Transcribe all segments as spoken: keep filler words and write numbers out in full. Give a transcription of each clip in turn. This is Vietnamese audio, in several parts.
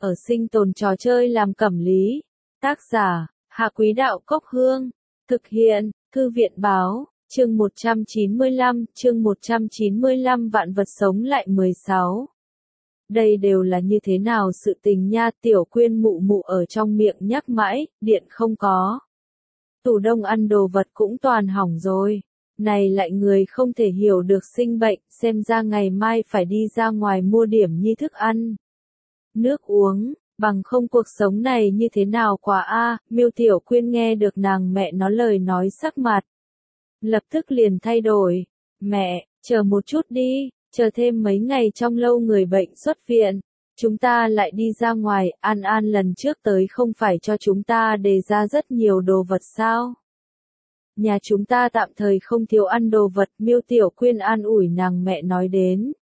ở sinh tồn trò chơi làm cẩm lý. Tác giả, Hạ Quý Đạo Cốc Hương. Thực hiện, Thư viện Báo, chương một trăm chín mươi lăm, chương một trăm chín mươi lăm Vạn vật sống lại mười sáu. Đây đều là như thế nào sự tình nha, Tiểu Quyên mụ mụ ở trong miệng nhắc mãi, điện không có. Tủ đông ăn đồ vật cũng toàn hỏng rồi. Này lại người không thể hiểu được sinh bệnh, xem ra ngày mai phải đi ra ngoài mua điểm nhi thức ăn. Nước uống, bằng không cuộc sống này như thế nào quả a. Miêu Tiểu Quyên nghe được nàng mẹ nó lời nói sắc mặt. Lập tức liền thay đổi. Mẹ, chờ một chút đi, chờ thêm mấy ngày trong lâu người bệnh xuất viện. Chúng ta lại đi ra ngoài, An An lần trước tới không phải cho chúng ta đề ra rất nhiều đồ vật sao? Nhà chúng ta tạm thời không thiếu ăn đồ vật, Miêu Tiểu Quyên an ủi nàng mẹ nói đến.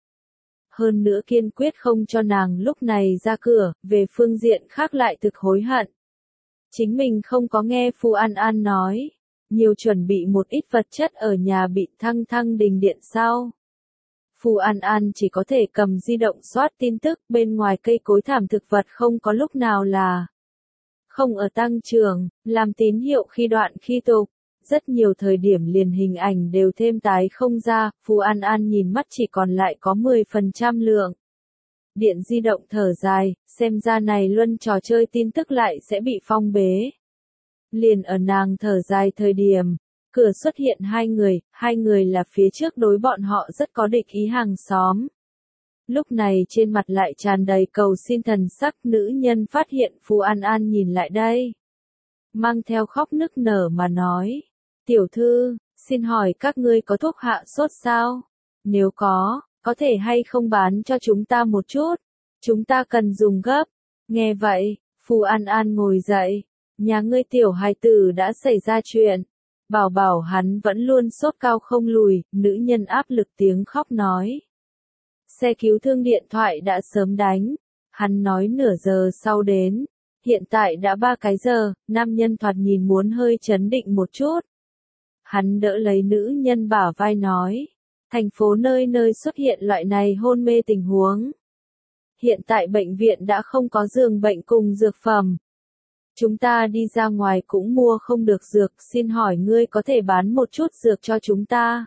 Hơn nữa kiên quyết không cho nàng lúc này ra cửa, về phương diện khác lại thực hối hận. Chính mình không có nghe Phu An An nói, nhiều chuẩn bị một ít vật chất ở nhà bị thăng thăng đình điện sao. Phu An An chỉ có thể cầm di động soát tin tức, bên ngoài cây cối thảm thực vật không có lúc nào là không ở tăng trưởng, làm tín hiệu khi đoạn khi tục. Rất nhiều thời điểm liền hình ảnh đều thêm tái không ra, Phu An An nhìn mắt chỉ còn lại có mười phần trăm lượng. Điện di động thở dài, xem ra này luân trò chơi tin tức lại sẽ bị phong bế. Liền ở nàng thở dài thời điểm, cửa xuất hiện hai người, hai người là phía trước đối bọn họ rất có địch ý hàng xóm. Lúc này trên mặt lại tràn đầy cầu xin thần sắc, nữ nhân phát hiện Phu An An nhìn lại đây. Mang theo khóc nức nở mà nói. Tiểu thư, xin hỏi các ngươi có thuốc hạ sốt sao? Nếu có, có thể hay không bán cho chúng ta một chút? Chúng ta cần dùng gấp. Nghe vậy, Phu An An ngồi dậy. Nhà ngươi tiểu hài tử đã xảy ra chuyện. Bảo bảo hắn vẫn luôn sốt cao không lùi, nữ nhân áp lực tiếng khóc nói. Xe cứu thương điện thoại đã sớm đánh. Hắn nói nửa giờ sau đến. Hiện tại đã ba cái giờ, nam nhân thoạt nhìn muốn hơi chấn định một chút. Hắn đỡ lấy nữ nhân bả vai nói. Thành phố nơi nơi xuất hiện loại này hôn mê tình huống. Hiện tại bệnh viện đã không có giường bệnh cùng dược phẩm. Chúng ta đi ra ngoài cũng mua không được dược, xin hỏi ngươi có thể bán một chút dược cho chúng ta?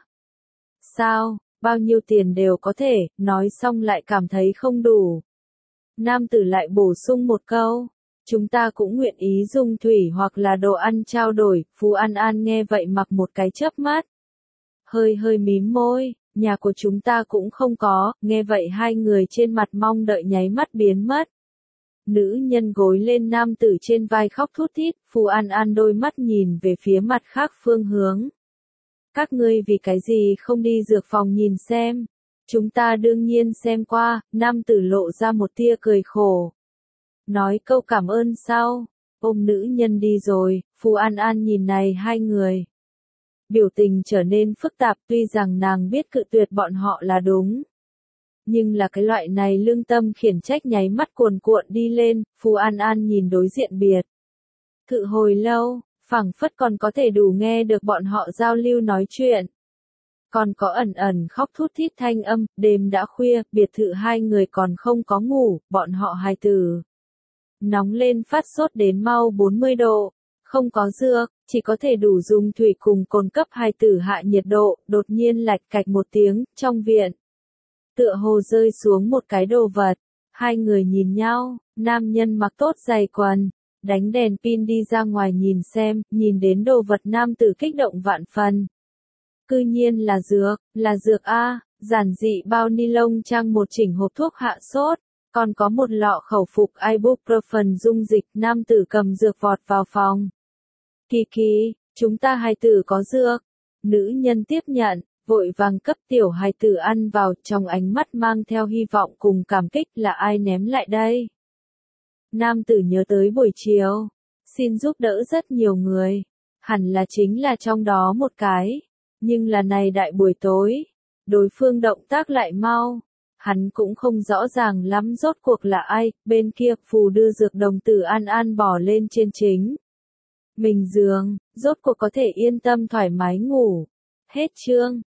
Sao, bao nhiêu tiền đều có thể, nói xong lại cảm thấy không đủ. Nam tử lại bổ sung một câu. Chúng ta cũng nguyện ý dùng thủy hoặc là đồ ăn trao đổi, Phu An An nghe vậy mặc một cái chớp mắt. Hơi hơi mím môi, nhà của chúng ta cũng không có, nghe vậy hai người trên mặt mong đợi nháy mắt biến mất. Nữ nhân gối lên nam tử trên vai khóc thút thít, Phu An An đôi mắt nhìn về phía mặt khác phương hướng. Các ngươi vì cái gì không đi dược phòng nhìn xem? Chúng ta đương nhiên xem qua, nam tử lộ ra một tia cười khổ. Nói câu cảm ơn sau, ôm nữ nhân đi rồi, Phu An An nhìn này hai người. Biểu tình trở nên phức tạp, tuy rằng nàng biết cự tuyệt bọn họ là đúng. Nhưng là cái loại này lương tâm khiển trách nháy mắt cuồn cuộn đi lên, Phu An An nhìn đối diện biệt. Thự hồi lâu, phảng phất còn có thể đủ nghe được bọn họ giao lưu nói chuyện. Còn có ẩn ẩn khóc thút thít thanh âm, đêm đã khuya, biệt thự hai người còn không có ngủ, bọn họ hài tử. Nóng lên phát sốt đến mau bốn mươi độ, không có dược, chỉ có thể đủ dùng thủy cùng cồn cấp hài tử hạ nhiệt độ, đột nhiên lạch cạch một tiếng, trong viện. Tựa hồ rơi xuống một cái đồ vật, hai người nhìn nhau, nam nhân mặc tốt giày quần, đánh đèn pin đi ra ngoài nhìn xem, nhìn đến đồ vật nam tử kích động vạn phần. Cư nhiên là dược, là dược A, giản dị bao ni lông trang một chỉnh hộp thuốc hạ sốt. Còn có một lọ khẩu phục ibuprofen dung dịch, nam tử cầm dược vọt vào phòng. Kỳ kỳ, chúng ta hài tử có dược. Nữ nhân tiếp nhận, vội vàng cấp tiểu hài tử ăn vào, trong ánh mắt mang theo hy vọng cùng cảm kích, là ai ném lại đây. Nam tử nhớ tới buổi chiều, xin giúp đỡ rất nhiều người, hẳn là chính là trong đó một cái, nhưng là này đại buổi tối, đối phương động tác lại mau. Hắn cũng không rõ ràng lắm rốt cuộc là ai, bên kia Phù đưa dược đồng tử An An bỏ lên trên chính. Mình giường, rốt cuộc có thể yên tâm thoải mái ngủ. Hết chương.